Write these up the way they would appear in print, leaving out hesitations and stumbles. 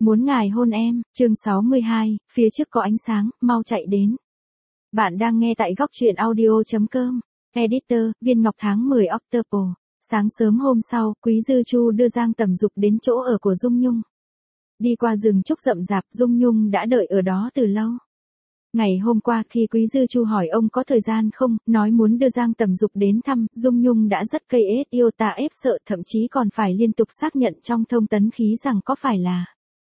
Muốn ngài hôn em, chương 62, phía trước có ánh sáng, mau chạy đến. Bạn đang nghe tại góc truyện audio.com. Editor, Viên Ngọc tháng 10 October. Sáng sớm hôm sau, Quý Dư Chu đưa Giang Tầm Dục đến chỗ ở của Dung Nhung. Đi qua rừng trúc rậm rạp, Dung Nhung đã đợi ở đó từ lâu. Ngày hôm qua khi Quý Dư Chu hỏi ông có thời gian không, nói muốn đưa Giang Tầm Dục đến thăm, Dung Nhung đã rất cây ết yêu ta ép sợ, thậm chí còn phải liên tục xác nhận trong thông tấn khí rằng có phải là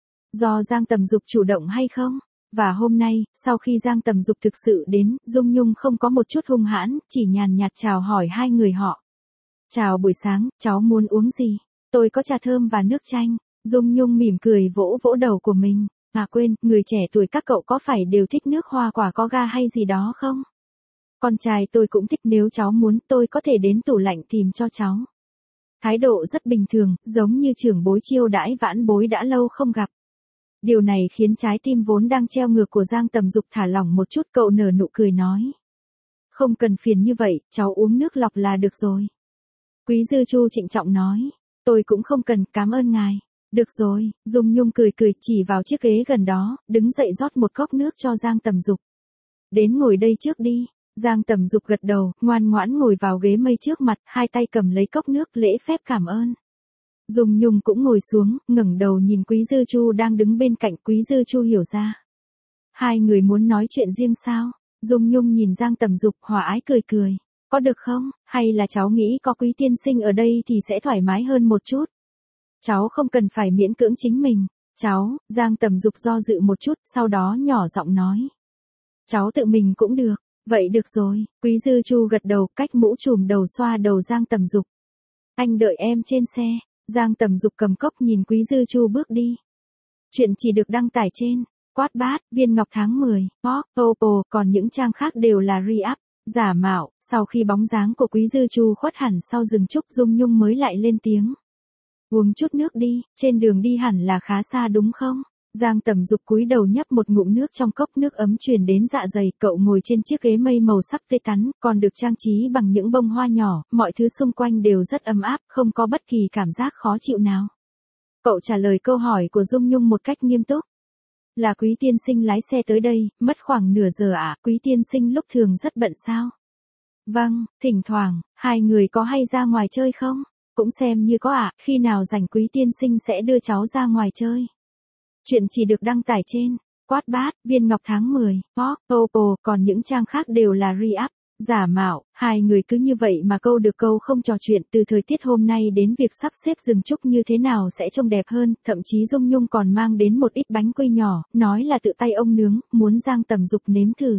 do Giang Tầm Dục chủ động hay không. Và hôm nay, sau khi Giang Tầm Dục thực sự đến, Dung Nhung không có một chút hung hãn, chỉ nhàn nhạt chào hỏi hai người họ. Chào buổi sáng, cháu muốn uống gì? Tôi có trà thơm và nước chanh. Dung Nhung mỉm cười vỗ vỗ đầu của mình. À quên, người trẻ tuổi các cậu có phải đều thích nước hoa quả có ga hay gì đó không? Con trai tôi cũng thích, nếu cháu muốn tôi có thể đến tủ lạnh tìm cho cháu. Thái độ rất bình thường, giống như trưởng bối chiêu đãi vãn bối đã lâu không gặp. Điều này khiến trái tim vốn đang treo ngược của Giang Tầm Dục thả lỏng một chút, cậu nở nụ cười nói. Không cần phiền như vậy, cháu uống nước lọc là được rồi. Quý Dư Chu trịnh trọng nói. Tôi cũng không cần, cảm ơn ngài. Được rồi, Dung Nhung cười cười chỉ vào chiếc ghế gần đó, đứng dậy rót một cốc nước cho Giang Tầm Dục. Đến ngồi đây trước đi. Giang Tầm Dục gật đầu, ngoan ngoãn ngồi vào ghế mây trước mặt, hai tay cầm lấy cốc nước lễ phép cảm ơn. Dung Nhung cũng ngồi xuống, ngẩng đầu nhìn Quý Dư Chu đang đứng bên cạnh. Quý Dư Chu hiểu ra. Hai người muốn nói chuyện riêng sao? Dung Nhung nhìn Giang Tầm Dục hòa ái cười cười. Có được không? Hay là cháu nghĩ có Quý tiên sinh ở đây thì sẽ thoải mái hơn một chút? Cháu không cần phải miễn cưỡng chính mình. Cháu, Giang Tầm Dục do dự một chút, sau đó nhỏ giọng nói. Cháu tự mình cũng được. Vậy được rồi. Quý Dư Chu gật đầu, cách mũ trùm đầu xoa đầu Giang Tầm Dục. Anh đợi em trên xe. Giang Tầm Dục cầm cốc nhìn Quý Dư Chu bước đi. Chuyện chỉ được đăng tải trên Quát Bát, Viên Ngọc tháng 10, Oppo, còn những trang khác đều là re-up, giả mạo. Sau khi bóng dáng của Quý Dư Chu khuất hẳn sau rừng trúc, Dung Nhung mới lại lên tiếng. Uống chút nước đi, trên đường đi hẳn là khá xa đúng không? Giang Tầm Dục cúi đầu nhấp một ngụm nước trong cốc, nước ấm truyền đến dạ dày. Cậu ngồi trên chiếc ghế mây màu sắc tươi tắn, còn được trang trí bằng những bông hoa nhỏ, mọi thứ xung quanh đều rất ấm áp, không có bất kỳ cảm giác khó chịu nào. Cậu trả lời câu hỏi của Dung Nhung một cách nghiêm túc. Là Quý tiên sinh lái xe tới đây, mất khoảng nửa giờ ạ. Quý tiên sinh lúc thường rất bận sao? Vâng, thỉnh thoảng. Hai người có hay ra ngoài chơi không? Cũng xem như có ạ. Khi nào rảnh Quý tiên sinh sẽ đưa cháu ra ngoài chơi. Chuyện chỉ được đăng tải trên Quát Bát, Viên Ngọc tháng 10, Oppo, còn những trang khác đều là re-up, giả mạo. Hai người cứ như vậy mà câu được câu không trò chuyện. Từ thời tiết hôm nay đến việc sắp xếp rừng trúc như thế nào sẽ trông đẹp hơn, thậm chí Dung Nhung còn mang đến một ít bánh quy nhỏ, nói là tự tay ông nướng, muốn Giang Tầm Dục nếm thử.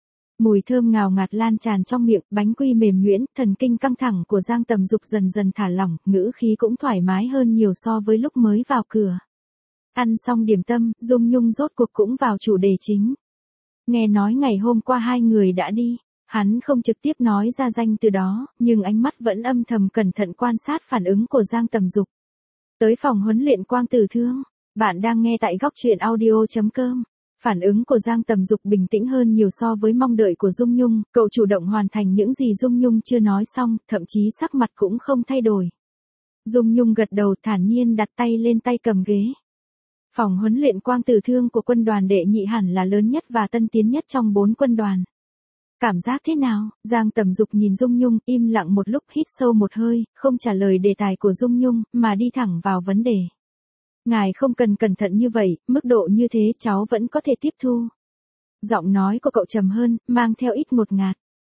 Mùi thơm ngào ngạt lan tràn trong miệng, bánh quy mềm nhuyễn, thần kinh căng thẳng của Giang Tầm Dục dần dần thả lỏng, ngữ khí cũng thoải mái hơn nhiều so với lúc mới vào cửa. Ăn xong điểm tâm, Dung Nhung rốt cuộc cũng vào chủ đề chính. Nghe nói ngày hôm qua hai người đã đi. Hắn không trực tiếp nói ra danh từ đó, nhưng ánh mắt vẫn âm thầm cẩn thận quan sát phản ứng của Giang Tầm Dục. Tới phòng huấn luyện Quang Tử Thương. Bạn đang nghe tại góc truyện audio.com. Phản ứng của Giang Tầm Dục bình tĩnh hơn nhiều so với mong đợi của Dung Nhung. Cậu chủ động hoàn thành những gì Dung Nhung chưa nói xong, thậm chí sắc mặt cũng không thay đổi. Dung Nhung gật đầu thản nhiên đặt tay lên tay cầm ghế. Phòng huấn luyện Quang Tử Thương của quân đoàn đệ nhị hẳn là lớn nhất và tân tiến nhất trong 4 quân đoàn. Cảm giác thế nào? Giang Tầm Dục nhìn Dung Nhung, im lặng một lúc, hít sâu một hơi, không trả lời đề tài của Dung Nhung, mà đi thẳng vào vấn đề. Ngài không cần cẩn thận như vậy, mức độ như thế cháu vẫn có thể tiếp thu. Giọng nói của cậu trầm hơn, mang theo ít ngột ngạt.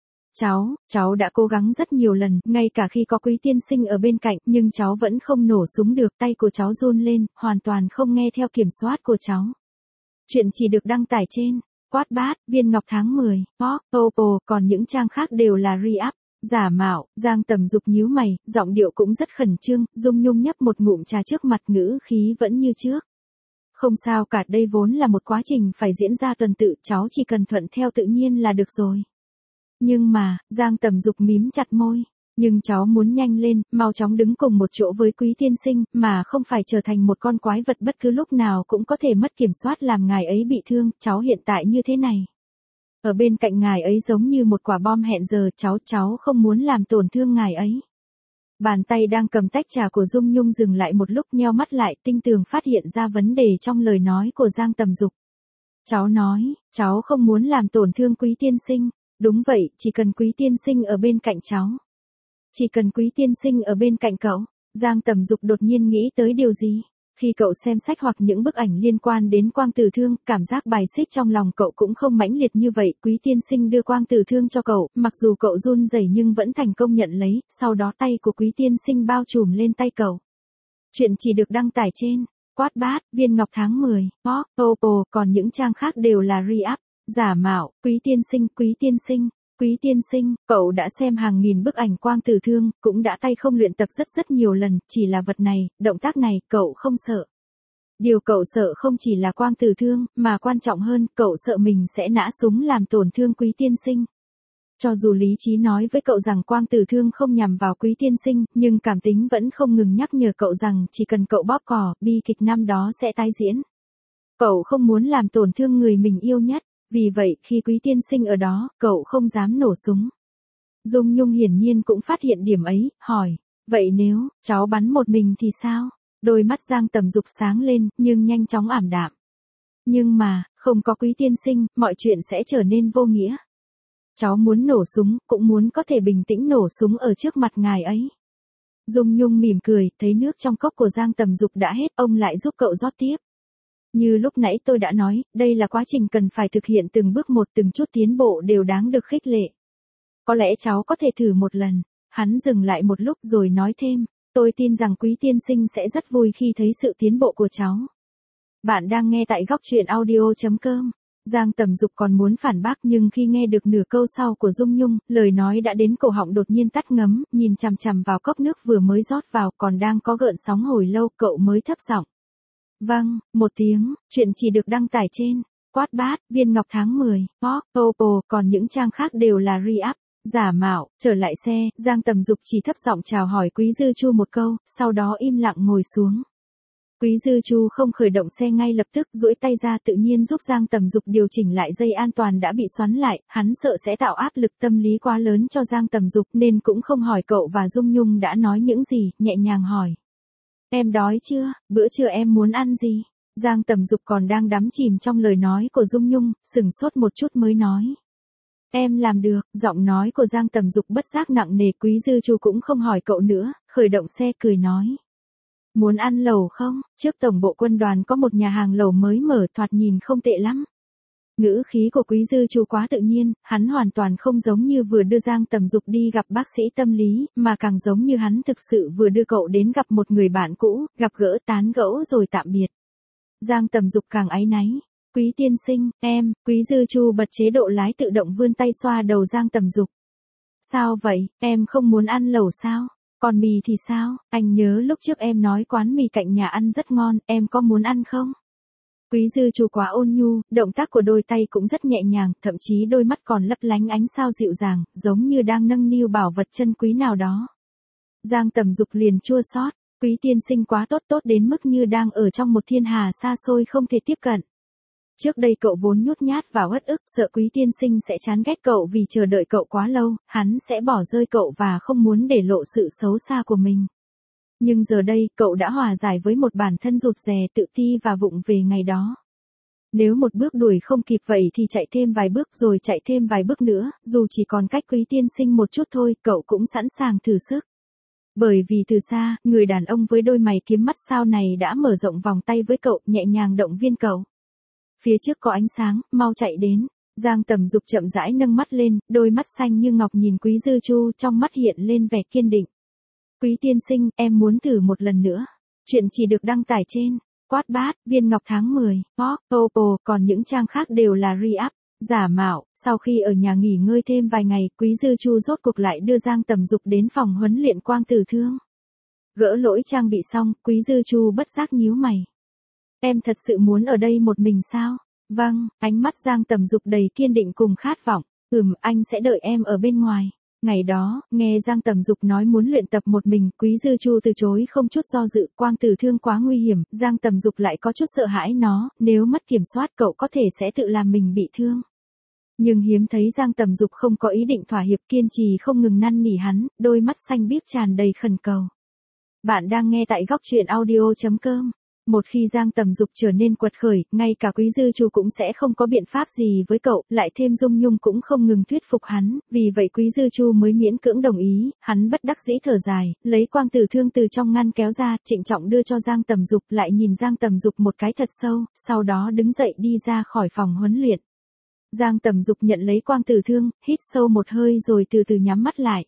Cháu đã cố gắng rất nhiều lần, ngay cả khi có Quý tiên sinh ở bên cạnh, nhưng cháu vẫn không nổ súng được, tay của cháu run lên, hoàn toàn không nghe theo kiểm soát của cháu. Chuyện chỉ được đăng tải trên Quát Bát, Viên Ngọc tháng 10, Oppo, còn những trang khác đều là re-up, giả mạo. Giang Tầm Dục nhíu mày, giọng điệu cũng rất khẩn trương. Dung Nhung nhấp một ngụm trà trước mặt, ngữ khí vẫn như trước. Không sao cả, đây vốn là một quá trình phải diễn ra tuần tự, cháu chỉ cần thuận theo tự nhiên là được rồi. Nhưng mà, Giang Tầm Dục mím chặt môi. Nhưng cháu muốn nhanh lên, mau chóng đứng cùng một chỗ với Quý tiên sinh, mà không phải trở thành một con quái vật bất cứ lúc nào cũng có thể mất kiểm soát làm ngài ấy bị thương. Cháu hiện tại như thế này. Ở bên cạnh ngài ấy giống như một quả bom hẹn giờ, cháu không muốn làm tổn thương ngài ấy. Bàn tay đang cầm tách trà của Dung Nhung dừng lại một lúc, nheo mắt lại, tinh tường phát hiện ra vấn đề trong lời nói của Giang Tầm Dục. Cháu nói, cháu không muốn làm tổn thương Quý tiên sinh. Đúng vậy, chỉ cần Quý tiên sinh ở bên cạnh cháu. Chỉ cần Quý tiên sinh ở bên cạnh cậu. Giang Tầm Dục đột nhiên nghĩ tới điều gì? Khi cậu xem sách hoặc những bức ảnh liên quan đến Quang Tử Thương, cảm giác bài xích trong lòng cậu cũng không mãnh liệt như vậy. Quý tiên sinh đưa Quang Tử Thương cho cậu, mặc dù cậu run rẩy nhưng vẫn thành công nhận lấy, sau đó tay của Quý tiên sinh bao trùm lên tay cậu. Chuyện chỉ được đăng tải trên Wattpad, Viên Ngọc tháng 10, Oppo, còn những trang khác đều là re-up, giả mạo. Quý tiên sinh, Quý tiên sinh. Quý tiên sinh, cậu đã xem hàng nghìn bức ảnh Quang Tử Thương, cũng đã tay không luyện tập rất nhiều lần, chỉ là vật này, động tác này, cậu không sợ. Điều cậu sợ không chỉ là Quang Tử Thương, mà quan trọng hơn, cậu sợ mình sẽ nã súng làm tổn thương Quý tiên sinh. Cho dù lý trí nói với cậu rằng Quang Tử Thương không nhằm vào Quý tiên sinh, nhưng cảm tính vẫn không ngừng nhắc nhở cậu rằng chỉ cần cậu bóp cò, bi kịch năm đó sẽ tái diễn. Cậu không muốn làm tổn thương người mình yêu nhất. Vì vậy, khi Quý tiên sinh ở đó, cậu không dám nổ súng. Dung Nhung hiển nhiên cũng phát hiện điểm ấy, hỏi, vậy nếu, cháu bắn một mình thì sao? Đôi mắt Giang Tầm Dục sáng lên, nhưng nhanh chóng ảm đạm. Nhưng mà, không có Quý tiên sinh, mọi chuyện sẽ trở nên vô nghĩa. Cháu muốn nổ súng, cũng muốn có thể bình tĩnh nổ súng ở trước mặt ngài ấy. Dung Nhung mỉm cười, thấy nước trong cốc của Giang Tầm Dục đã hết, ông lại giúp cậu rót tiếp. Như lúc nãy tôi đã nói, đây là quá trình cần phải thực hiện từng bước một, từng chút tiến bộ đều đáng được khích lệ. Có lẽ cháu có thể thử một lần. Hắn dừng lại một lúc rồi nói thêm, tôi tin rằng Quý tiên sinh sẽ rất vui khi thấy sự tiến bộ của cháu. Bạn đang nghe tại góc truyện audio.com. Giang Tầm Dục còn muốn phản bác nhưng khi nghe được nửa câu sau của Dung Nhung, lời nói đã đến cổ họng đột nhiên tắt ngấm, nhìn chằm chằm vào cốc nước vừa mới rót vào còn đang có gợn sóng hồi lâu, cậu mới thấp giọng. Vâng, một tiếng, chuyện chỉ được đăng tải trên Wattpad, Viên Ngọc tháng 10, Oppo, còn những trang khác đều là re-up, giả mạo. Trở lại xe, Giang Tầm Dục chỉ thấp giọng chào hỏi Quý Dư Chu một câu, sau đó im lặng ngồi xuống. Quý Dư Chu không khởi động xe ngay lập tức, duỗi tay ra tự nhiên giúp Giang Tầm Dục điều chỉnh lại dây an toàn đã bị xoắn lại, hắn sợ sẽ tạo áp lực tâm lý quá lớn cho Giang Tầm Dục nên cũng không hỏi cậu và Dung Nhung đã nói những gì, nhẹ nhàng hỏi. Em đói chưa, bữa trưa em muốn ăn gì? Giang Tầm Dục còn đang đắm chìm trong lời nói của Dung Nhung, sửng sốt một chút mới nói. Em làm được, giọng nói của Giang Tầm Dục bất giác nặng nề. Quý Dư Chu cũng không hỏi cậu nữa, khởi động xe cười nói. Muốn ăn lẩu không? Trước tổng bộ quân đoàn có một nhà hàng lẩu mới mở, thoạt nhìn không tệ lắm. Ngữ khí của Quý Dư Chu quá tự nhiên, hắn hoàn toàn không giống như vừa đưa Giang Tầm Dục đi gặp bác sĩ tâm lý, mà càng giống như hắn thực sự vừa đưa cậu đến gặp một người bạn cũ, gặp gỡ tán gẫu rồi tạm biệt. Giang Tầm Dục càng áy náy. Quý tiên sinh, em. Quý Dư Chu bật chế độ lái tự động vươn tay xoa đầu Giang Tầm Dục. Sao vậy, em không muốn ăn lẩu sao? Còn mì thì sao? Anh nhớ lúc trước em nói quán mì cạnh nhà ăn rất ngon, em có muốn ăn không? Quý Dư Chu quá ôn nhu, động tác của đôi tay cũng rất nhẹ nhàng, thậm chí đôi mắt còn lấp lánh ánh sao dịu dàng, giống như đang nâng niu bảo vật chân quý nào đó. Giang Tầm Dục liền chua xót, Quý tiên sinh quá tốt đến mức như đang ở trong một thiên hà xa xôi không thể tiếp cận. Trước đây cậu vốn nhút nhát và uất ức, sợ Quý tiên sinh sẽ chán ghét cậu vì chờ đợi cậu quá lâu, hắn sẽ bỏ rơi cậu và không muốn để lộ sự xấu xa của mình. Nhưng giờ đây, cậu đã hòa giải với một bản thân rụt rè, tự ti và vụng về ngày đó. Nếu một bước đuổi không kịp vậy thì chạy thêm vài bước rồi chạy thêm vài bước nữa, dù chỉ còn cách Quý tiên sinh một chút thôi, cậu cũng sẵn sàng thử sức. Bởi vì từ xa, người đàn ông với đôi mày kiếm mắt sao này đã mở rộng vòng tay với cậu, nhẹ nhàng động viên cậu. Phía trước có ánh sáng, mau chạy đến. Giang Tầm Dục chậm rãi nâng mắt lên, đôi mắt xanh như ngọc nhìn Quý Dư Chu, trong mắt hiện lên vẻ kiên định. Quý tiên sinh, em muốn thử một lần nữa. Chuyện chỉ được đăng tải trên Wattpad, Viên Ngọc tháng 10, Oppo, còn những trang khác đều là re-up, giả mạo. Sau khi ở nhà nghỉ ngơi thêm vài ngày, Quý Dư Chu rốt cuộc lại đưa Giang Tầm Dục đến phòng huấn luyện Quang Tử Thương. Gỡ lỗi trang bị xong, Quý Dư Chu bất giác nhíu mày. Em thật sự muốn ở đây một mình sao? Vâng, ánh mắt Giang Tầm Dục đầy kiên định cùng khát vọng. Anh sẽ đợi em ở bên ngoài. Ngày đó, nghe Giang Tầm Dục nói muốn luyện tập một mình, Quý Dư Chu từ chối không chút do dự, Quang Tử Thương quá nguy hiểm, Giang Tầm Dục lại có chút sợ hãi nó, nếu mất kiểm soát cậu có thể sẽ tự làm mình bị thương. Nhưng hiếm thấy Giang Tầm Dục không có ý định thỏa hiệp, kiên trì không ngừng năn nỉ hắn, đôi mắt xanh biếc tràn đầy khẩn cầu. Bạn đang nghe tại góc truyện audio.com. Một khi Giang Tầm Dục trở nên quật khởi, ngay cả Quý Dư Chu cũng sẽ không có biện pháp gì với cậu, lại thêm Dung Nhung cũng không ngừng thuyết phục hắn, vì vậy Quý Dư Chu mới miễn cưỡng đồng ý, hắn bất đắc dĩ thở dài, lấy quang tử thương từ trong ngăn kéo ra, trịnh trọng đưa cho Giang Tầm Dục, lại nhìn Giang Tầm Dục một cái thật sâu, sau đó đứng dậy đi ra khỏi phòng huấn luyện. Giang Tầm Dục nhận lấy quang tử thương, hít sâu một hơi rồi từ từ nhắm mắt lại.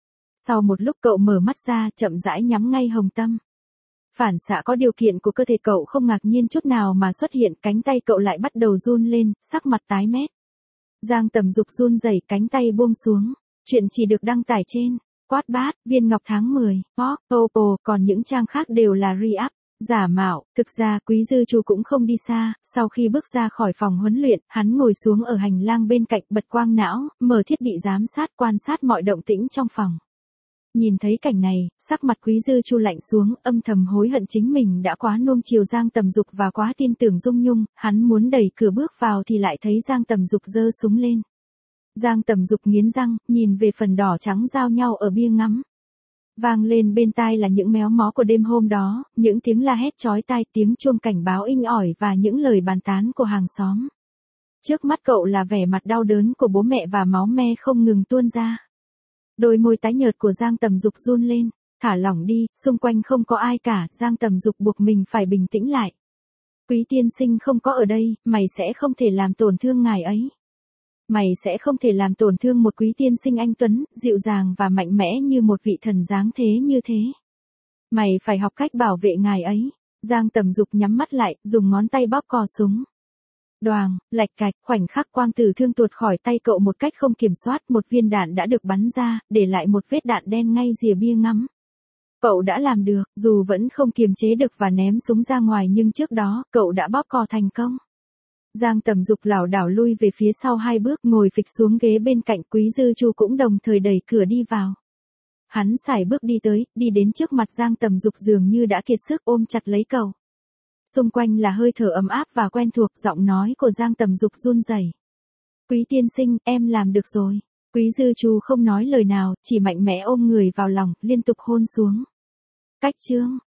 Sau một lúc cậu mở mắt ra, chậm rãi nhắm ngay Hồng Tâm. Phản xạ có điều kiện của cơ thể cậu không ngạc nhiên chút nào mà xuất hiện, cánh tay cậu lại bắt đầu run lên, sắc mặt tái mét. Giang Tầm Dục run rẩy, cánh tay buông xuống. Chuyện chỉ được đăng tải trên Quát Bát, Viên Ngọc tháng 10, Oppo, còn những trang khác đều là re-up, giả mạo. Thực ra Quý Dư Chu cũng không đi xa, sau khi bước ra khỏi phòng huấn luyện, hắn ngồi xuống ở hành lang bên cạnh, bật quang não, mở thiết bị giám sát quan sát mọi động tĩnh trong phòng. Nhìn thấy cảnh này, sắc mặt Quý Dư Chu lạnh xuống, âm thầm hối hận chính mình đã quá nuông chiều Giang Tầm Dục và quá tin tưởng Dung Nhung, hắn muốn đẩy cửa bước vào thì lại thấy Giang Tầm Dục giơ súng lên. Giang Tầm Dục nghiến răng, nhìn về phần đỏ trắng giao nhau ở bia ngắm. Vang lên bên tai là những méo mó của đêm hôm đó, những tiếng la hét chói tai, tiếng chuông cảnh báo inh ỏi và những lời bàn tán của hàng xóm. Trước mắt cậu là vẻ mặt đau đớn của bố mẹ và máu me không ngừng tuôn ra. Đôi môi tái nhợt của Giang Tầm Dục run lên, thả lỏng đi, xung quanh không có ai cả, Giang Tầm Dục buộc mình phải bình tĩnh lại. Quý tiên sinh không có ở đây, mày sẽ không thể làm tổn thương ngài ấy. Mày sẽ không thể làm tổn thương một quý tiên sinh anh tuấn, dịu dàng và mạnh mẽ như một vị thần dáng thế như thế. Mày phải học cách bảo vệ ngài ấy. Giang Tầm Dục nhắm mắt lại, dùng ngón tay bóp cò súng. Đoàng, lạch cạch, khoảnh khắc quang tử thương tuột khỏi tay cậu một cách không kiểm soát, một viên đạn đã được bắn ra, để lại một vết đạn đen ngay rìa bia ngắm. Cậu đã làm được, dù vẫn không kiềm chế được và ném súng ra ngoài nhưng trước đó, cậu đã bóp cò thành công. Giang Tầm Dục lảo đảo lui về phía sau 2 bước, ngồi phịch xuống ghế bên cạnh. Quý Dư Chu cũng đồng thời đẩy cửa đi vào. Hắn sải bước đi đến trước mặt Giang Tầm Dục dường như đã kiệt sức, ôm chặt lấy cậu. Xung quanh là hơi thở ấm áp và quen thuộc, giọng nói của Giang Tầm Dục run rẩy. Quý tiên sinh, em làm được rồi. Quý Dư Chu không nói lời nào, chỉ mạnh mẽ ôm người vào lòng, liên tục hôn xuống. Cách chương